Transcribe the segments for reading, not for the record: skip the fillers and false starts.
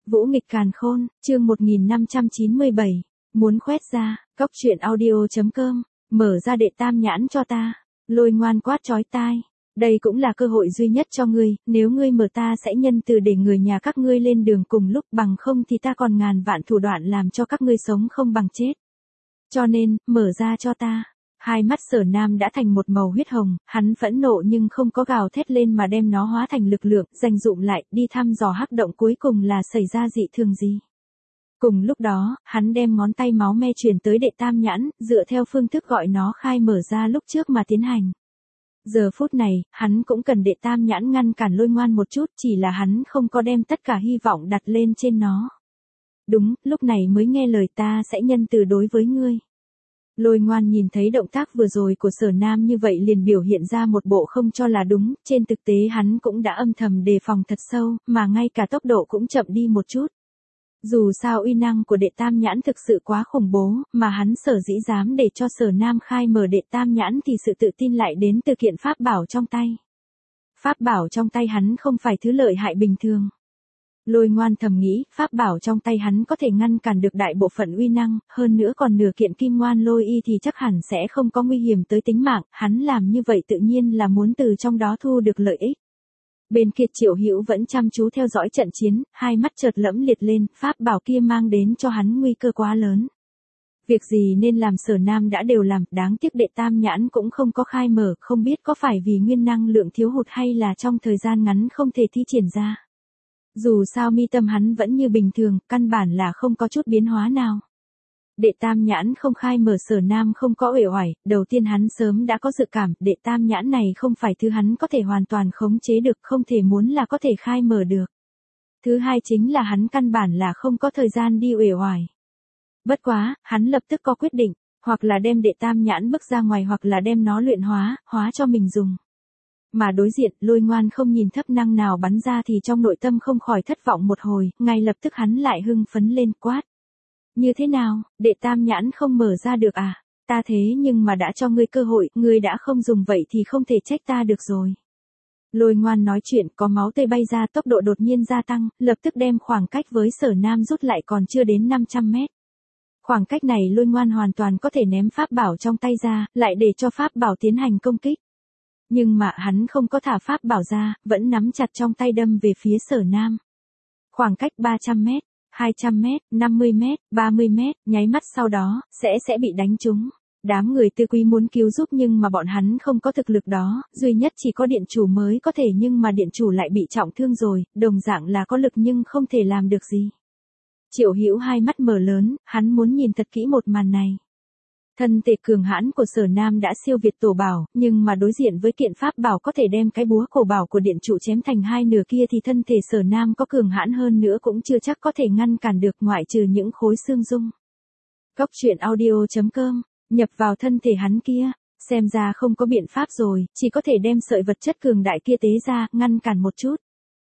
Vũ nghịch càn khôn, chương 1597. Muốn khoét ra, cóc truyện audio.com, mở ra đệ tam nhãn cho ta. Lôi ngoan quát chói tai. Đây cũng là cơ hội duy nhất cho ngươi, nếu ngươi mở ta sẽ nhân từ để người nhà các ngươi lên đường cùng lúc, bằng không thì ta còn ngàn vạn thủ đoạn làm cho các ngươi sống không bằng chết. Cho nên, mở ra cho ta. Hai mắt Sở Nam đã thành một màu huyết hồng, hắn phẫn nộ nhưng không có gào thét lên mà đem nó hóa thành lực lượng, dành dụm lại, đi thăm dò hắc động cuối cùng là xảy ra dị thường gì. Cùng lúc đó, hắn đem ngón tay máu me truyền tới đệ tam nhãn, dựa theo phương thức gọi nó khai mở ra lúc trước mà tiến hành. Giờ phút này, hắn cũng cần đệ tam nhãn ngăn cản Lôi Ngoan một chút, chỉ là hắn không có đem tất cả hy vọng đặt lên trên nó. Đúng, lúc này mới nghe lời ta sẽ nhân từ đối với ngươi. Lôi Ngoan nhìn thấy động tác vừa rồi của Sở Nam như vậy liền biểu hiện ra một bộ không cho là đúng, trên thực tế hắn cũng đã âm thầm đề phòng thật sâu, mà ngay cả tốc độ cũng chậm đi một chút. Dù sao uy năng của đệ tam nhãn thực sự quá khủng bố, mà hắn sở dĩ dám để cho Sở Nam khai mở đệ tam nhãn thì sự tự tin lại đến từ kiện pháp bảo trong tay. Pháp bảo trong tay hắn không phải thứ lợi hại bình thường. Lôi Ngoan thầm nghĩ, pháp bảo trong tay hắn có thể ngăn cản được đại bộ phận uy năng, hơn nữa còn nửa kiện kim ngoan lôi y thì chắc hẳn sẽ không có nguy hiểm tới tính mạng, hắn làm như vậy tự nhiên là muốn từ trong đó thu được lợi ích. Bên kia Triệu Hữu vẫn chăm chú theo dõi trận chiến, hai mắt chợt lẫm liệt lên, pháp bảo kia mang đến cho hắn nguy cơ quá lớn. Việc gì nên làm Sở Nam đã đều làm, đáng tiếc đệ tam nhãn cũng không có khai mở, không biết có phải vì nguyên năng lượng thiếu hụt hay là trong thời gian ngắn không thể thi triển ra. Dù sao mi tâm hắn vẫn như bình thường, căn bản là không có chút biến hóa nào. Đệ tam nhãn không khai mở Sở Nam không có uể oải, đầu tiên hắn sớm đã có dự cảm, đệ tam nhãn này không phải thứ hắn có thể hoàn toàn khống chế được, không thể muốn là có thể khai mở được. Thứ hai chính là hắn căn bản là không có thời gian đi uể oải. Bất quá, hắn lập tức có quyết định, hoặc là đem đệ tam nhãn bước ra ngoài hoặc là đem nó luyện hóa cho mình dùng. Mà đối diện, Lôi Ngoan không nhìn thấp năng nào bắn ra thì trong nội tâm không khỏi thất vọng một hồi, ngay lập tức hắn lại hưng phấn lên quát. Như thế nào, đệ tam nhãn không mở ra được à? Ta thế nhưng mà đã cho ngươi cơ hội, ngươi đã không dùng vậy thì không thể trách ta được rồi. Lôi Ngoan nói chuyện, có máu tươi bay ra, tốc độ đột nhiên gia tăng, lập tức đem khoảng cách với Sở Nam rút lại còn chưa đến 500 mét. Khoảng cách này Lôi Ngoan hoàn toàn có thể ném pháp bảo trong tay ra, lại để cho pháp bảo tiến hành công kích. Nhưng mà hắn không có thả pháp bảo ra, vẫn nắm chặt trong tay đâm về phía Sở Nam. Khoảng cách 300 mét, 200 mét, 50 mét, 30 mét, nháy mắt sau đó, sẽ bị đánh trúng. Đám người Tư Quý muốn cứu giúp nhưng mà bọn hắn không có thực lực đó, duy nhất chỉ có điện chủ mới có thể, nhưng mà điện chủ lại bị trọng thương rồi, đồng dạng là có lực nhưng không thể làm được gì. Triệu Hữu hai mắt mở lớn, hắn muốn nhìn thật kỹ một màn này. Thân thể cường hãn của Sở Nam đã siêu việt tổ bảo, nhưng mà đối diện với kiện pháp bảo có thể đem cái búa cổ bảo của điện chủ chém thành hai nửa kia thì thân thể Sở Nam có cường hãn hơn nữa cũng chưa chắc có thể ngăn cản được, ngoại trừ những khối xương dung. Cóc truyện audio.com, nhập vào thân thể hắn kia, xem ra không có biện pháp rồi, chỉ có thể đem sợi vật chất cường đại kia tế ra, ngăn cản một chút.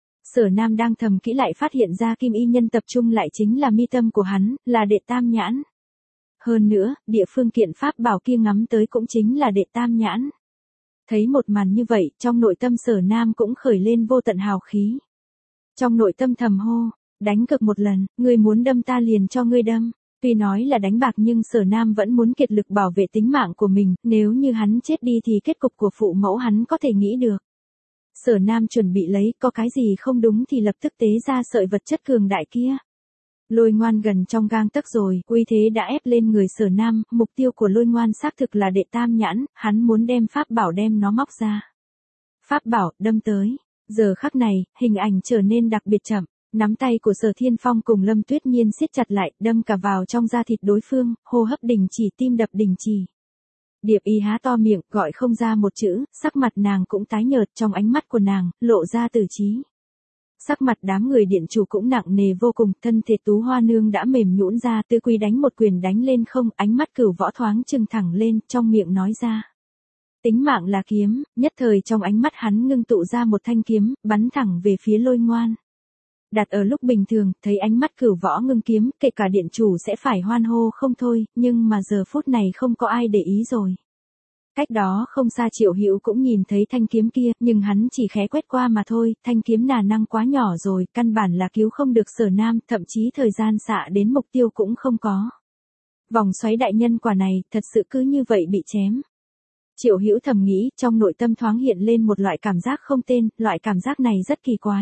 Sở Nam đang thầm kỹ lại phát hiện ra kim y nhân tập trung lại chính là mi tâm của hắn, là đệ tam nhãn. Hơn nữa, địa phương kiện pháp bảo kia ngắm tới cũng chính là đệ tam nhãn. Thấy một màn như vậy, trong nội tâm Sở Nam cũng khởi lên vô tận hào khí. Trong nội tâm thầm hô, đánh cược một lần, ngươi muốn đâm ta liền cho ngươi đâm. Tuy nói là đánh bạc nhưng Sở Nam vẫn muốn kiệt lực bảo vệ tính mạng của mình, nếu như hắn chết đi thì kết cục của phụ mẫu hắn có thể nghĩ được. Sở Nam chuẩn bị lấy, có cái gì không đúng thì lập tức tế ra sợi vật chất cường đại kia. Lôi Ngoan gần trong gang tấc rồi, uy thế đã ép lên người Sở Nam, mục tiêu của Lôi Ngoan xác thực là đệ tam nhãn, hắn muốn đem pháp bảo đem nó móc ra. Pháp bảo, đâm tới. Giờ khắc này, hình ảnh trở nên đặc biệt chậm, nắm tay của Sở Thiên Phong cùng Lâm Tuyết Nhiên siết chặt lại, đâm cả vào trong da thịt đối phương, hô hấp đình chỉ, tim đập đình chỉ. Điệp Y há to miệng, gọi không ra một chữ, sắc mặt nàng cũng tái nhợt, trong ánh mắt của nàng, lộ ra tử trí. Sắc mặt đám người điện chủ cũng nặng nề vô cùng, thân thể Tú Hoa Nương đã mềm nhũn ra, Tư Quý đánh một quyền đánh lên không, ánh mắt Cửu Võ thoáng trừng thẳng lên, trong miệng nói ra. Tính mạng là kiếm, nhất thời trong ánh mắt hắn ngưng tụ ra một thanh kiếm, bắn thẳng về phía Lôi Ngoan. Đặt ở lúc bình thường, thấy ánh mắt Cửu Võ ngưng kiếm, kể cả điện chủ sẽ phải hoan hô không thôi, nhưng mà giờ phút này không có ai để ý rồi. Cách đó không xa Triệu Hữu cũng nhìn thấy thanh kiếm kia, nhưng hắn chỉ khẽ quét qua mà thôi, thanh kiếm nà năng quá nhỏ rồi, căn bản là cứu không được Sở Nam, thậm chí thời gian xạ đến mục tiêu cũng không có. Vòng xoáy đại nhân quả này, thật sự cứ như vậy bị chém. Triệu Hữu thầm nghĩ, trong nội tâm thoáng hiện lên một loại cảm giác không tên, loại cảm giác này rất kỳ quái.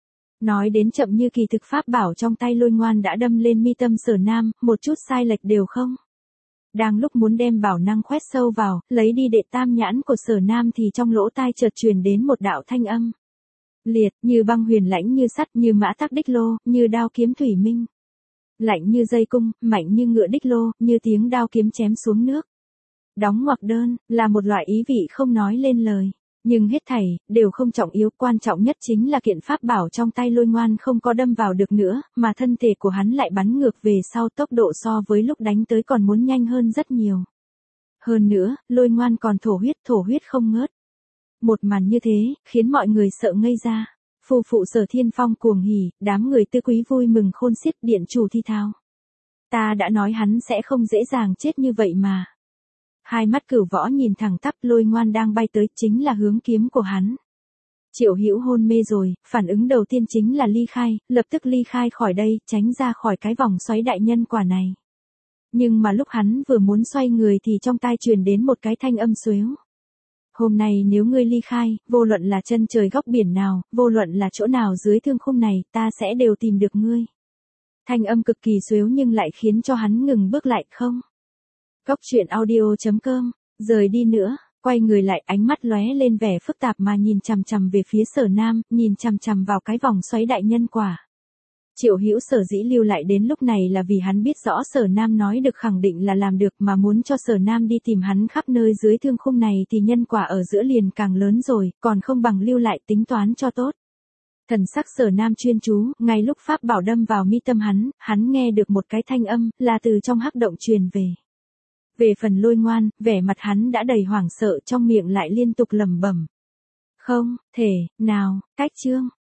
Nói đến chậm như kỳ thực pháp bảo trong tay Lôi Ngoan đã đâm lên mi tâm Sở Nam, một chút sai lệch đều không. Đang lúc muốn đem bảo năng khoét sâu vào, lấy đi đệ tam nhãn của Sở Nam thì trong lỗ tai chợt truyền đến một đạo thanh âm. Liệt, như băng huyền lãnh như sắt, như mã tắc đích lô, như đao kiếm thủy minh. Lạnh như dây cung, mạnh như ngựa đích lô, như tiếng đao kiếm chém xuống nước. Đóng ngoặc đơn, là một loại ý vị không nói lên lời. Nhưng hết thảy, đều không trọng yếu, quan trọng nhất chính là kiện pháp bảo trong tay Lôi Ngoan không có đâm vào được nữa, mà thân thể của hắn lại bắn ngược về sau, tốc độ so với lúc đánh tới còn muốn nhanh hơn rất nhiều. Hơn nữa, Lôi Ngoan còn thổ huyết không ngớt. Một màn như thế, khiến mọi người sợ ngây ra. Phù phụ Sở Thiên Phong cuồng hỉ, đám người tư quý vui mừng khôn xiết, điện chủ thi thao. Ta đã nói hắn sẽ không dễ dàng chết như vậy mà. Hai mắt Cửu Võ nhìn thẳng tắp, Lôi Ngoan đang bay tới, chính là hướng kiếm của hắn. Triệu Hữu hôn mê rồi, phản ứng đầu tiên chính là ly khai, lập tức ly khai khỏi đây, tránh ra khỏi cái vòng xoáy đại nhân quả này. Nhưng mà lúc hắn vừa muốn xoay người thì trong tai truyền đến một cái thanh âm xuếu. Hôm nay nếu ngươi ly khai, vô luận là chân trời góc biển nào, vô luận là chỗ nào dưới thương khung này, ta sẽ đều tìm được ngươi. Thanh âm cực kỳ xuếu nhưng lại khiến cho hắn ngừng bước lại không. Góc truyện audio.com, rời đi nữa, quay người lại, ánh mắt lóe lên vẻ phức tạp mà nhìn chằm chằm về phía Sở Nam, nhìn chằm chằm vào cái vòng xoáy đại nhân quả. Triệu Hữu sở dĩ lưu lại đến lúc này là vì hắn biết rõ Sở Nam nói được khẳng định là làm được, mà muốn cho Sở Nam đi tìm hắn khắp nơi dưới thương khung này thì nhân quả ở giữa liền càng lớn rồi, còn không bằng lưu lại tính toán cho tốt. Thần sắc Sở Nam chuyên chú, ngay lúc pháp bảo đâm vào mi tâm hắn nghe được một cái thanh âm, là từ trong hắc động truyền về. Về phần Lôi Ngoan, vẻ mặt hắn đã đầy hoảng sợ, trong miệng lại liên tục lẩm bẩm. Không thể nào, cách chương